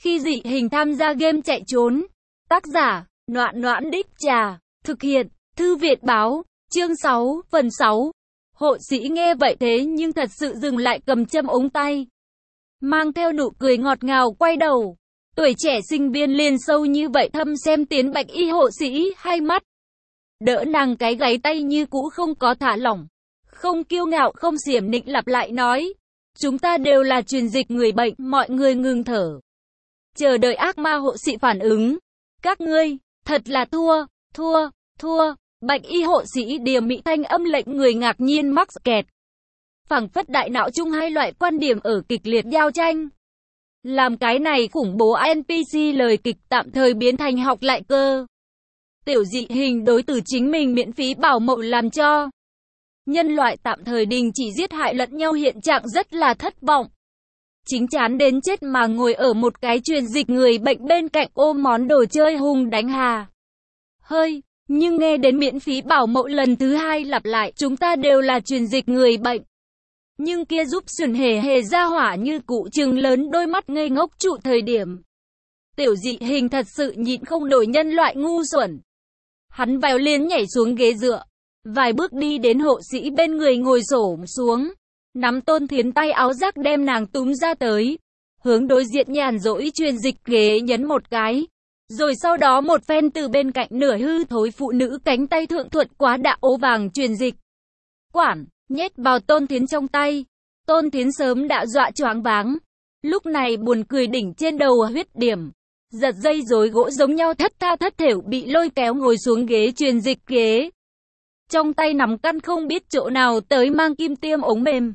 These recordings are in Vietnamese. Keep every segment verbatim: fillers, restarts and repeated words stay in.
Khi dị hình tham gia game chạy trốn. Tác giả, Noãn Noãn Đích Trà. Thực hiện, Thư Viện Báo. Chương sáu, phần sáu. Hộ sĩ nghe vậy thế nhưng thật sự dừng lại cầm châm ống tay. Mang theo nụ cười ngọt ngào quay đầu. Tuổi trẻ sinh viên liền sâu như vậy thâm xem tiến bạch y hộ sĩ hai mắt. Đỡ nàng cái gáy tay như cũ không có thả lỏng. Không kiêu ngạo không xiểm nịnh lặp lại nói. Chúng ta đều là truyền dịch người bệnh, mọi người ngừng thở. Chờ đợi ác ma hộ sĩ phản ứng. Các ngươi, thật là thua, thua, thua. Bạch y hộ sĩ điềm mỹ thanh âm lệnh người ngạc nhiên mắc kẹt. Phảng phất đại não chung hai loại quan điểm ở kịch liệt giao tranh. Làm cái này khủng bố en pê xê lời kịch tạm thời biến thành học lại cơ. Tiểu dị hình đối từ chính mình miễn phí bảo mẫu làm cho nhân loại tạm thời đình chỉ giết hại lẫn nhau hiện trạng rất là thất vọng. Chính chán đến chết mà ngồi ở một cái truyền dịch người bệnh bên cạnh ôm món đồ chơi hùng đánh hà. Hơi, nhưng nghe đến miễn phí bảo mẫu lần thứ hai lặp lại chúng ta đều là truyền dịch người bệnh. Nhưng kia giúp sườn hề hề ra hỏa như cụ trừng lớn đôi mắt ngây ngốc trụ thời điểm. Tiểu dị hình thật sự nhịn không nổi nhân loại ngu xuẩn. Hắn vào liền nhảy xuống ghế dựa. Vài bước đi đến hộ sĩ bên người ngồi xổm xuống. Nắm Tôn Thiến tay áo rác đem nàng túm ra tới. Hướng đối diện nhàn rỗi truyền dịch ghế nhấn một cái. Rồi sau đó một phen từ bên cạnh nửa hư thối phụ nữ cánh tay thượng thuận quá đạ ố vàng truyền dịch. Quản, nhét vào Tôn Thiến trong tay. Tôn Thiến sớm đã dọa choáng váng. Lúc này buồn cười đỉnh trên đầu huyết điểm. Giật dây rối gỗ giống nhau thất tha thất thểu bị lôi kéo ngồi xuống ghế truyền dịch ghế. Trong tay nắm căn không biết chỗ nào tới mang kim tiêm ống mềm.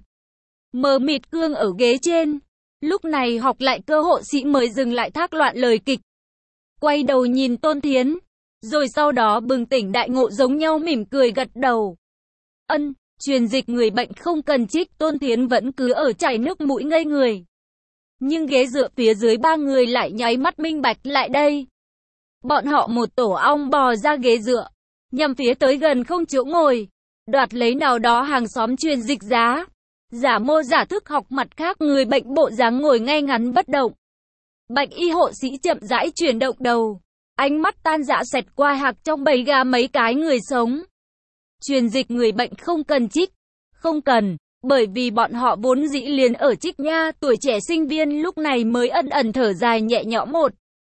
Mờ mịt cương ở ghế trên. Lúc này học lại cơ hộ sĩ mới dừng lại thác loạn lời kịch. Quay đầu nhìn Tôn Thiến. Rồi sau đó bừng tỉnh đại ngộ giống nhau mỉm cười gật đầu. Ân, truyền dịch người bệnh không cần trích. Tôn Thiến vẫn cứ ở chảy nước mũi ngây người. Nhưng ghế dựa phía dưới ba người lại nháy mắt minh bạch lại đây. Bọn họ một tổ ong bò ra ghế dựa. Nhằm phía tới gần không chỗ ngồi. Đoạt lấy nào đó hàng xóm truyền dịch giá. Giả mô giả thức học mặt khác người bệnh bộ dáng ngồi ngay ngắn bất động. Bạch y hộ sĩ chậm rãi chuyển động đầu. Ánh mắt tan dã xẹt qua hạc trong bầy gà mấy cái người sống. Truyền dịch người bệnh không cần trích. Không cần, bởi vì bọn họ vốn dĩ liền ở trích nha. Tuổi trẻ sinh viên lúc này mới ân ẩn thở dài nhẹ nhõm một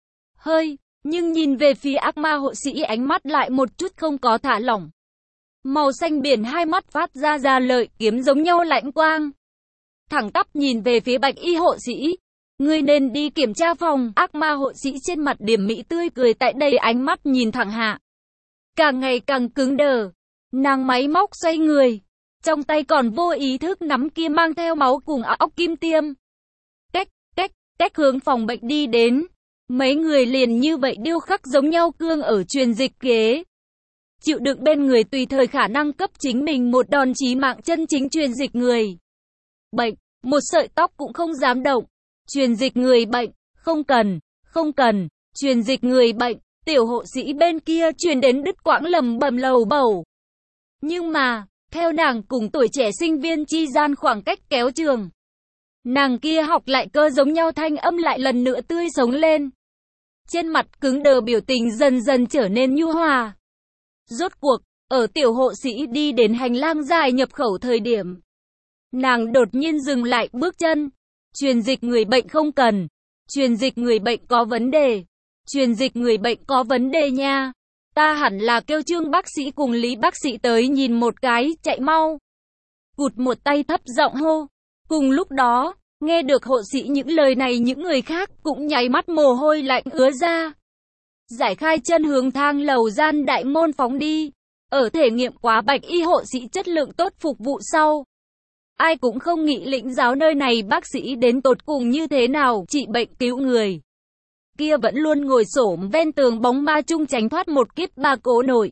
hơi. Nhưng nhìn về phía ác ma hộ sĩ ánh mắt lại một chút không có thả lỏng. Màu xanh biển hai mắt phát ra ra lợi kiếm giống nhau lạnh quang. Thẳng tắp nhìn về phía bạch y hộ sĩ. Ngươi nên đi kiểm tra phòng. Ác ma hộ sĩ trên mặt điểm mỹ tươi cười tại đây ánh mắt nhìn thẳng hạ. Càng ngày càng cứng đờ. Nàng máy móc xoay người. Trong tay còn vô ý thức nắm kia mang theo máu cùng óc kim tiêm. Cách, cách, cách hướng phòng bệnh đi đến. Mấy người liền như vậy điêu khắc giống nhau cương ở truyền dịch ghế. Chịu đựng bên người tùy thời khả năng cấp chính mình một đòn chí mạng chân chính truyền dịch người bệnh. Một sợi tóc cũng không dám động. Truyền dịch người bệnh, không cần, không cần, truyền dịch người bệnh. Tiểu hộ sĩ bên kia truyền đến đứt quãng lầm bầm lầu bầu. Nhưng mà, theo nàng cùng tuổi trẻ sinh viên chi gian khoảng cách kéo trường. Nàng kia học lại cơ giống nhau thanh âm lại lần nữa tươi sống lên. Trên mặt cứng đờ biểu tình dần dần trở nên nhu hòa. Rốt cuộc, ở tiểu hộ sĩ đi đến hành lang dài nhập khẩu thời điểm. Nàng đột nhiên dừng lại bước chân. Truyền dịch người bệnh không cần. Truyền dịch người bệnh có vấn đề. Truyền dịch người bệnh có vấn đề nha. Ta hẳn là kêu Trương bác sĩ cùng Lý bác sĩ tới nhìn một cái, chạy mau. Cụt một tay thấp giọng hô. Cùng lúc đó, nghe được hộ sĩ những lời này những người khác cũng nháy mắt mồ hôi lạnh ứa ra. Giải khai chân hướng thang lầu gian đại môn phóng đi. Ở thể nghiệm quá bạch y hộ sĩ chất lượng tốt phục vụ sau. Ai cũng không nghĩ lĩnh giáo nơi này bác sĩ đến tột cùng như thế nào trị bệnh cứu người. Kia vẫn luôn ngồi xổm ven tường bóng ma chung tránh thoát một kiếp ba cố nội.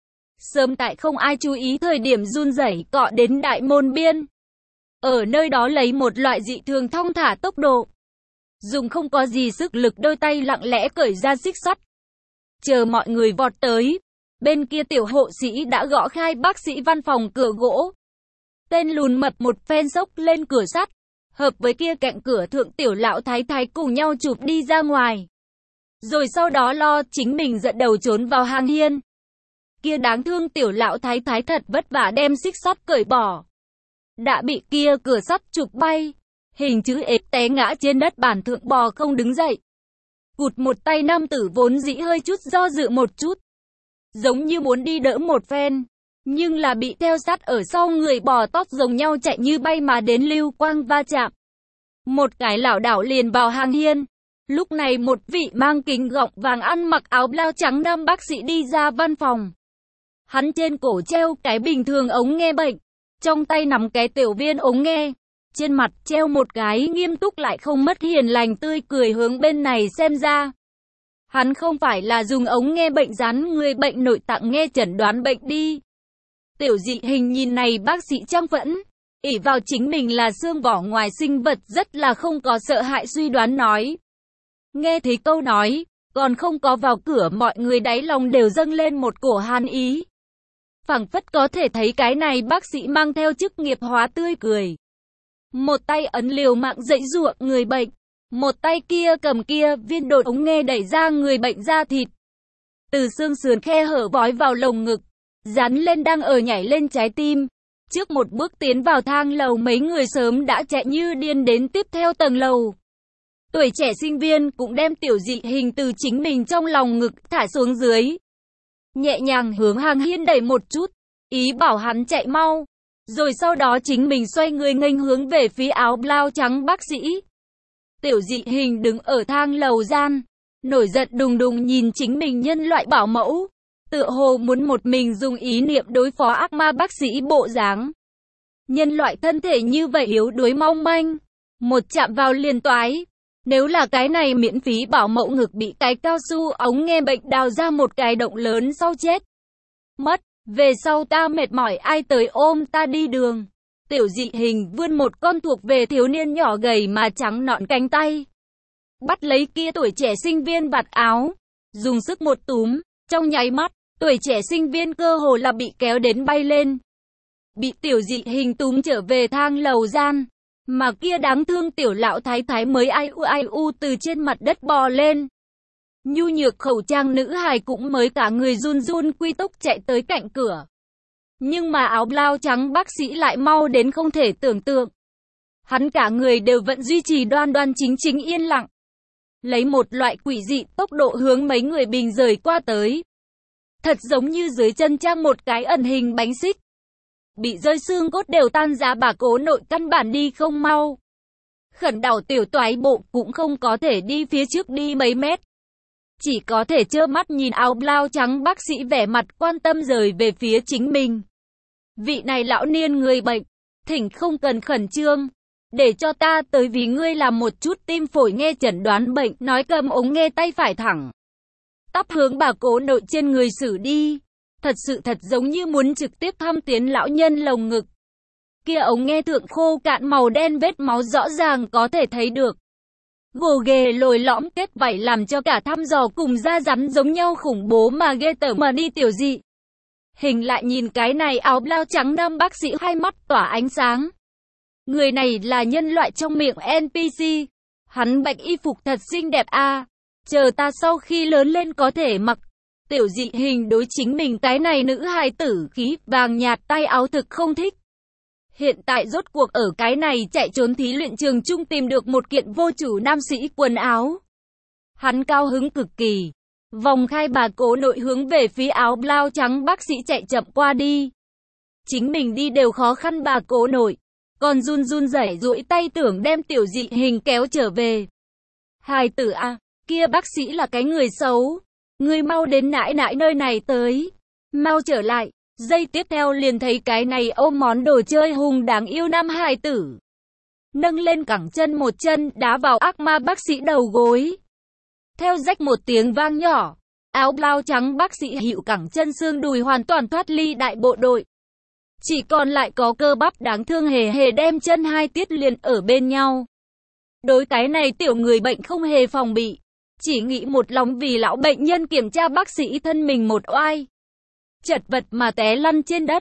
Sớm tại không ai chú ý thời điểm run rẩy cọ đến đại môn biên. Ở nơi đó lấy một loại dị thường thong thả tốc độ. Dùng không có gì sức lực đôi tay lặng lẽ cởi ra xích sắt. Chờ mọi người vọt tới. Bên kia tiểu hộ sĩ đã gõ khai bác sĩ văn phòng cửa gỗ. Tên lùn mập một phen sốc lên cửa sắt. hợp với kia cạnh cửa thượng tiểu lão thái thái cùng nhau chụp đi ra ngoài. Rồi sau đó lo chính mình dẫn đầu trốn vào hang hiên. Kia đáng thương tiểu lão thái thái thật vất vả đem xích sắt cởi bỏ. Đã bị kia cửa sắt chụp bay. Hình chữ ếch té ngã trên đất bàn thượng bò không đứng dậy. Cụt một tay nam tử vốn dĩ hơi chút do dự một chút. Giống như muốn đi đỡ một phen. Nhưng là bị theo sát ở sau người bò tót giống nhau chạy như bay mà đến lưu quang va chạm. Một cái lảo đảo liền vào hang hiên. Lúc này một vị mang kính gọng vàng ăn mặc áo blau trắng nam bác sĩ đi ra văn phòng. Hắn trên cổ treo cái bình thường ống nghe bệnh. Trong tay nắm cái tiểu viên ống nghe. Trên mặt treo một cái nghiêm túc lại không mất hiền lành tươi cười hướng bên này xem ra. Hắn không phải là dùng ống nghe bệnh dán người bệnh nội tạng nghe chẩn đoán bệnh đi. Tiểu dị hình nhìn này bác sĩ trang phẫn, ỷ vào chính mình là xương vỏ ngoài sinh vật rất là không có sợ hãi suy đoán nói. Nghe thấy câu nói, còn không có vào cửa mọi người đáy lòng đều dâng lên một cổ hàn ý. Phảng phất có thể thấy cái này bác sĩ mang theo chức nghiệp hóa tươi cười. Một tay ấn liều mạng dậy dụa người bệnh, một tay kia cầm kia viên đột ống nghe đẩy ra người bệnh da thịt. Từ xương sườn khe hở vói vào lồng ngực, dán lên đang ở nhảy lên trái tim. Trước một bước tiến vào thang lầu mấy người sớm đã chạy như điên đến tiếp theo tầng lầu. Tuổi trẻ sinh viên cũng đem tiểu dị hình từ chính mình trong lòng ngực thả xuống dưới. Nhẹ nhàng hướng hang hiên đẩy một chút, ý bảo hắn chạy mau. Rồi sau đó chính mình xoay người nghênh hướng về phía áo blau trắng bác sĩ. Tiểu dị hình đứng ở thang lầu gian, nổi giận đùng đùng nhìn chính mình nhân loại bảo mẫu. Tựa hồ muốn một mình dùng ý niệm đối phó ác ma bác sĩ bộ dáng. Nhân loại thân thể như vậy yếu đuối mong manh. Một chạm vào liền toái. Nếu là cái này miễn phí bảo mẫu ngực bị cái cao su ống nghe bệnh đào ra một cái động lớn sau chết. Mất, về sau ta mệt mỏi ai tới ôm ta đi đường. Tiểu dị hình vươn một con thuộc về thiếu niên nhỏ gầy mà trắng nõn cánh tay. Bắt lấy kia tuổi trẻ sinh viên vạt áo. Dùng sức một túm, trong nháy mắt, tuổi trẻ sinh viên cơ hồ là bị kéo đến bay lên. Bị tiểu dị hình túm trở về thang lầu gian. Mà kia đáng thương tiểu lão thái thái mới ai u ai u từ trên mặt đất bò lên. Nhu nhược khẩu trang nữ hài cũng mới cả người run run quy tốc chạy tới cạnh cửa. Nhưng mà áo blau trắng bác sĩ lại mau đến không thể tưởng tượng. Hắn cả người đều vẫn duy trì đoan đoan chính chính yên lặng. Lấy một loại quỷ dị tốc độ hướng mấy người bình rời qua tới. Thật giống như dưới chân trang một cái ẩn hình bánh xích. Bị rơi xương cốt đều tan ra bà cố nội căn bản đi không mau. Khẩn đảo tiểu toái bộ cũng không có thể đi phía trước đi mấy mét. Chỉ có thể trơ mắt nhìn áo blau trắng bác sĩ vẻ mặt quan tâm rời về phía chính mình. Vị này lão niên người bệnh, thỉnh không cần khẩn trương. Để cho ta tới vì ngươi làm một chút tim phổi nghe chẩn đoán bệnh, nói cầm ống nghe tay phải thẳng. Tắp hướng bà cố nội trên người xử đi. Thật sự thật giống như muốn trực tiếp thăm tiến lão nhân lồng ngực. Kia ống nghe thượng khô cạn màu đen vết máu rõ ràng có thể thấy được. Gồ ghề lồi lõm kết vảy làm cho cả thăm dò cùng da rắn giống nhau khủng bố mà ghê tởm mà đi tiểu dị. Hình lại nhìn cái này áo blau trắng nam bác sĩ hai mắt tỏa ánh sáng. Người này là nhân loại trong miệng en pê xê. Hắn bạch y phục thật xinh đẹp a. À. Chờ ta sau khi lớn lên có thể mặc. Tiểu dị hình đối chính mình cái này nữ hài tử khí vàng nhạt tay áo thực không thích. Hiện tại rốt cuộc ở cái này chạy trốn thí luyện trường chung tìm được một kiện vô chủ nam sĩ quần áo. Hắn cao hứng cực kỳ. Vòng khai bà cố nội hướng về phía áo blau trắng bác sĩ chạy chậm qua đi. Chính mình đi đều khó khăn bà cố nội. Còn run run rẩy duỗi tay tưởng đem tiểu dị hình kéo trở về. Hài tử a, à, kia bác sĩ là cái người xấu. Ngươi mau đến nãi nãi nơi này tới. Mau trở lại. Giây tiếp theo liền thấy cái này ôm món đồ chơi hùng đáng yêu nam hài tử. Nâng lên cẳng chân một chân đá vào ác ma bác sĩ đầu gối. Theo rách một tiếng vang nhỏ. Áo blau trắng bác sĩ hịu cẳng chân xương đùi hoàn toàn thoát ly đại bộ đội. Chỉ còn lại có cơ bắp đáng thương hề hề đem chân hai tiết liền ở bên nhau. Đối cái này tiểu người bệnh không hề phòng bị. Chỉ nghĩ một lòng vì lão bệnh nhân kiểm tra bác sĩ thân mình một oai. Chật vật mà té lăn trên đất.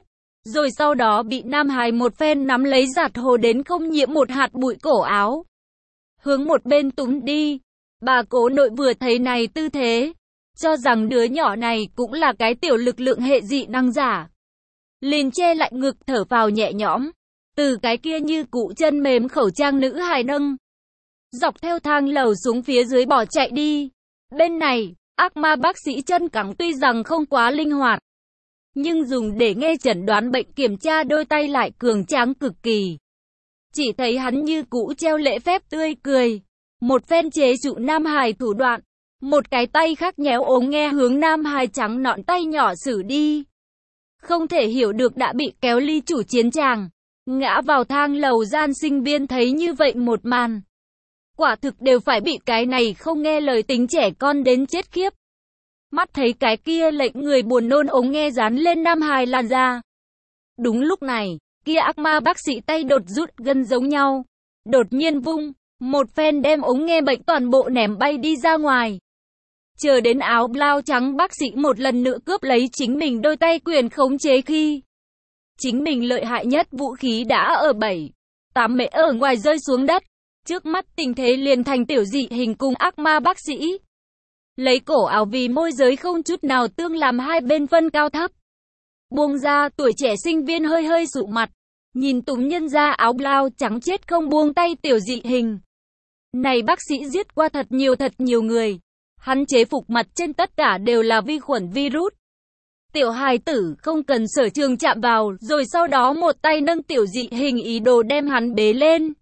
rồi sau đó bị nam hài một phen nắm lấy giặt hồ đến không nhiễm một hạt bụi cổ áo. Hướng một bên túm đi, bà cố nội vừa thấy này tư thế, cho rằng đứa nhỏ này cũng là cái tiểu lực lượng hệ dị năng giả. Liền che lại ngực thở vào nhẹ nhõm, từ cái kia như cụ chân mềm khẩu trang nữ hài nâng. Dọc theo thang lầu xuống phía dưới bỏ chạy đi. Bên này, ác ma bác sĩ chân cẳng tuy rằng không quá linh hoạt, nhưng dùng để nghe chẩn đoán bệnh kiểm tra đôi tay lại cường tráng cực kỳ. Chỉ thấy hắn như cũ treo lễ phép tươi cười, một phen chế trụ nam hài thủ đoạn, một cái tay khác nhéo ống nghe hướng nam hài trắng nõn tay nhỏ xử đi. Không thể hiểu được đã bị kéo ly chủ chiến tràng, ngã vào thang lầu gian sinh viên thấy như vậy một màn. Quả thực đều phải bị cái này không nghe lời tính trẻ con đến chết khiếp. Mắt thấy cái kia lệnh người buồn nôn ống nghe dán lên nam hài làn da. Đúng lúc này, kia ác ma bác sĩ tay đột rút gân giống nhau. Đột nhiên vung, một phen đem ống nghe bệnh toàn bộ ném bay đi ra ngoài. Chờ đến áo blau trắng bác sĩ một lần nữa cướp lấy chính mình đôi tay quyền khống chế khi chính mình lợi hại nhất vũ khí đã ở bảy, tám mễ ở ngoài rơi xuống đất. Trước mắt tình thế liền thành tiểu dị hình cùng ác ma bác sĩ. Lấy cổ áo vì môi giới không chút nào tương làm hai bên phân cao thấp. Buông ra, tuổi trẻ sinh viên hơi hơi sụ mặt, nhìn túm nhân ra áo blau trắng chết không buông tay tiểu dị hình. Này bác sĩ giết qua thật nhiều thật nhiều người. Hắn chế phục mặt trên tất cả đều là vi khuẩn virus. Tiểu hài tử không cần sở trường chạm vào, rồi sau đó một tay nâng tiểu dị hình ý đồ đem hắn bế lên.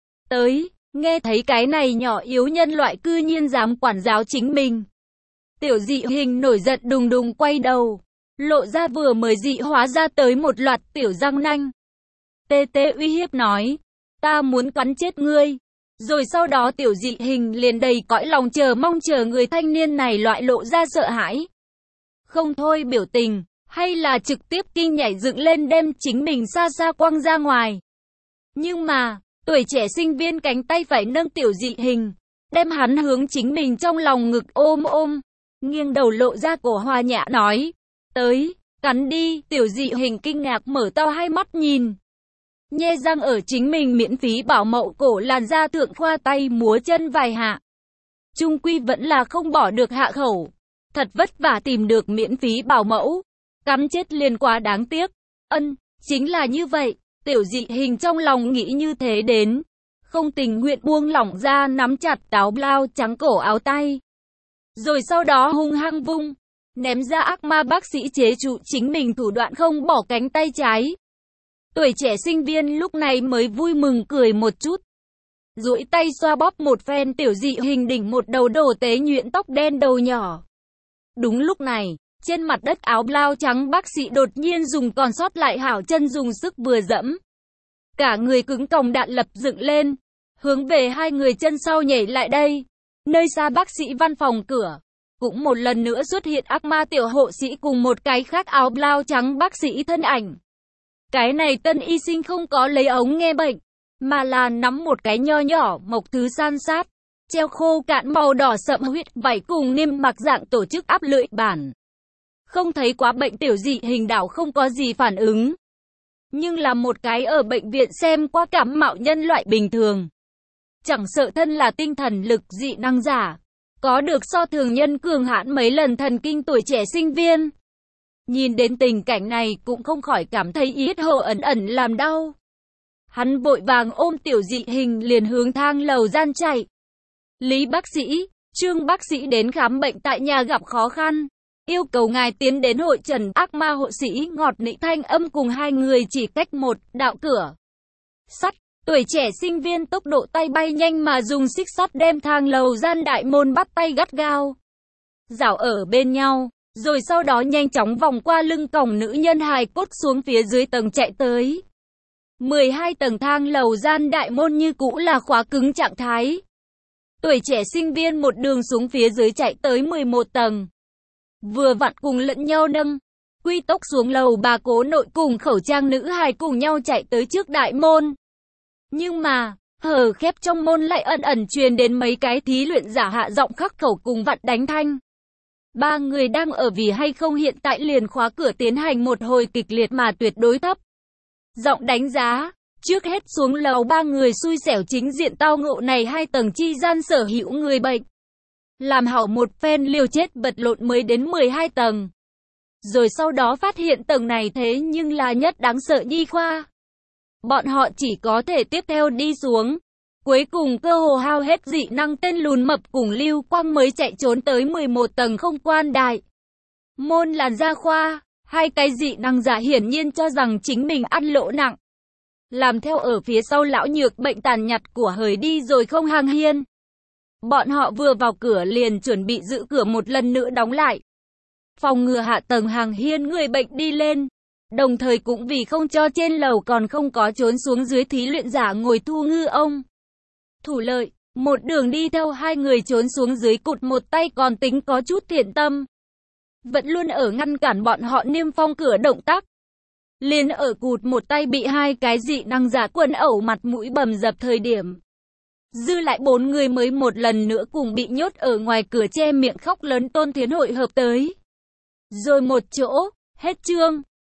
Tới, nghe thấy cái này nhỏ yếu nhân loại cư nhiên dám quản giáo chính mình. Tiểu dị hình nổi giận đùng đùng quay đầu, lộ ra vừa mới dị hóa ra tới một loạt tiểu răng nanh. Tê tê uy hiếp nói, ta muốn cắn chết ngươi. Rồi sau đó tiểu dị hình liền đầy cõi lòng chờ mong chờ người thanh niên này loại lộ ra sợ hãi. Không thôi biểu tình, hay là trực tiếp kinh nhảy dựng lên đem chính mình xa xa quăng ra ngoài. Nhưng mà, tuổi trẻ sinh viên cánh tay phải nâng tiểu dị hình, đem hắn hướng chính mình trong lòng ngực ôm ôm, nghiêng đầu lộ ra cổ hòa nhã nói, tới, cắn đi, tiểu dị hình kinh ngạc mở to hai mắt nhìn. Nhe răng ở chính mình miễn phí bảo mậu cổ làn da thượng khoa tay múa chân vài hạ. Trung quy vẫn là không bỏ được hạ khẩu. Thật vất vả tìm được miễn phí bảo mẫu. Cắn chết liền quá đáng tiếc. Ân, chính là như vậy. Tiểu dị hình trong lòng nghĩ như thế đến. Không tình nguyện buông lỏng ra nắm chặt áo blau trắng cổ áo tay. Rồi sau đó hung hăng vung. Ném ra ác ma bác sĩ chế trụ chính mình thủ đoạn không bỏ cánh tay trái. Tuổi trẻ sinh viên lúc này mới vui mừng cười một chút. Duỗi tay xoa bóp một phen tiểu dị hình đỉnh một đầu đổ tế nhuyễn tóc đen đầu nhỏ. Đúng lúc này, trên mặt đất áo blau trắng bác sĩ đột nhiên dùng còn sót lại hảo chân dùng sức vừa dẫm. Cả người cứng còng đạn lập dựng lên, hướng về hai người chân sau nhảy lại đây. Nơi xa bác sĩ văn phòng cửa, cũng một lần nữa xuất hiện ác ma tiểu hộ sĩ cùng một cái khác áo blau trắng bác sĩ thân ảnh. Cái này tân y sinh không có lấy ống nghe bệnh, mà là nắm một cái nho nhỏ mộc thứ san sát, treo khô cạn màu đỏ sậm huyết vảy cùng niêm mặc dạng tổ chức áp lưỡi bản. Không thấy quá bệnh tiểu dị hình đảo không có gì phản ứng. Nhưng là một cái ở bệnh viện xem qua cảm mạo nhân loại bình thường. Chẳng sợ thân là tinh thần lực dị năng giả, có được so thường nhân cường hãn mấy lần thần kinh tuổi trẻ sinh viên. Nhìn đến tình cảnh này cũng không khỏi cảm thấy yết hầu ẩn ẩn làm đau. Hắn vội vàng ôm tiểu dị hình liền hướng thang lầu gian chạy. Lý bác sĩ, Trương bác sĩ đến khám bệnh tại nhà gặp khó khăn. Yêu cầu ngài tiến đến hội trần. Ác ma hộ sĩ ngọt nị thanh âm cùng hai người chỉ cách một đạo cửa sắt. Tuổi trẻ sinh viên tốc độ tay bay nhanh mà dùng xích sắt đem thang lầu gian đại môn bắt tay gắt gao. Rảo ở bên nhau. Rồi sau đó nhanh chóng vòng qua lưng còng nữ nhân hài cốt xuống phía dưới tầng chạy tới. mười hai tầng thang lầu gian đại môn như cũ là khóa cứng trạng thái. Tuổi trẻ sinh viên một đường xuống phía dưới chạy tới mười một tầng. Vừa vặn cùng lẫn nhau nâng. Quy tốc xuống lầu bà cố nội cùng khẩu trang nữ hài cùng nhau chạy tới trước đại môn. Nhưng mà, hở khép trong môn lại ẩn ẩn truyền đến mấy cái thí luyện giả hạ giọng khắc khẩu cùng vặn đánh thanh. Ba người đang ở vì hay không hiện tại liền khóa cửa tiến hành một hồi kịch liệt mà tuyệt đối thấp giọng đánh giá. Trước hết xuống lầu ba người xui xẻo chính diện tao ngộ này hai tầng chi gian sở hữu người bệnh. Làm hỏng một phen liều chết vật lộn mới đến mười hai tầng. Rồi sau đó phát hiện tầng này thế nhưng là nhất đáng sợ nhi khoa. Bọn họ chỉ có thể tiếp theo đi xuống. Cuối cùng cơ hồ hao hết dị năng tên lùn mập cùng Lưu Quang mới chạy trốn tới mười một tầng không quan đại. Môn làn da khoa, hai cái dị năng giả hiển nhiên cho rằng chính mình ăn lỗ nặng. Làm theo ở phía sau lão nhược bệnh tàn nhặt của hời đi rồi không hàng hiên. Bọn họ vừa vào cửa liền chuẩn bị giữ cửa một lần nữa đóng lại. Phòng ngừa hạ tầng hàng hiên người bệnh đi lên. Đồng thời cũng vì không cho trên lầu còn không có trốn xuống dưới thí luyện giả ngồi thu ngư ông. Thủ lợi, một đường đi theo hai người trốn xuống dưới cụt một tay còn tính có chút thiện tâm. Vẫn luôn ở ngăn cản bọn họ niêm phong cửa động tác. Liền ở cụt một tay bị hai cái dị năng giả quân ẩu mặt mũi bầm dập thời điểm. Dư lại bốn người mới một lần nữa cùng bị nhốt ở ngoài cửa che miệng khóc lớn Tôn Thiến hội hợp tới. Rồi một chỗ, hết chương.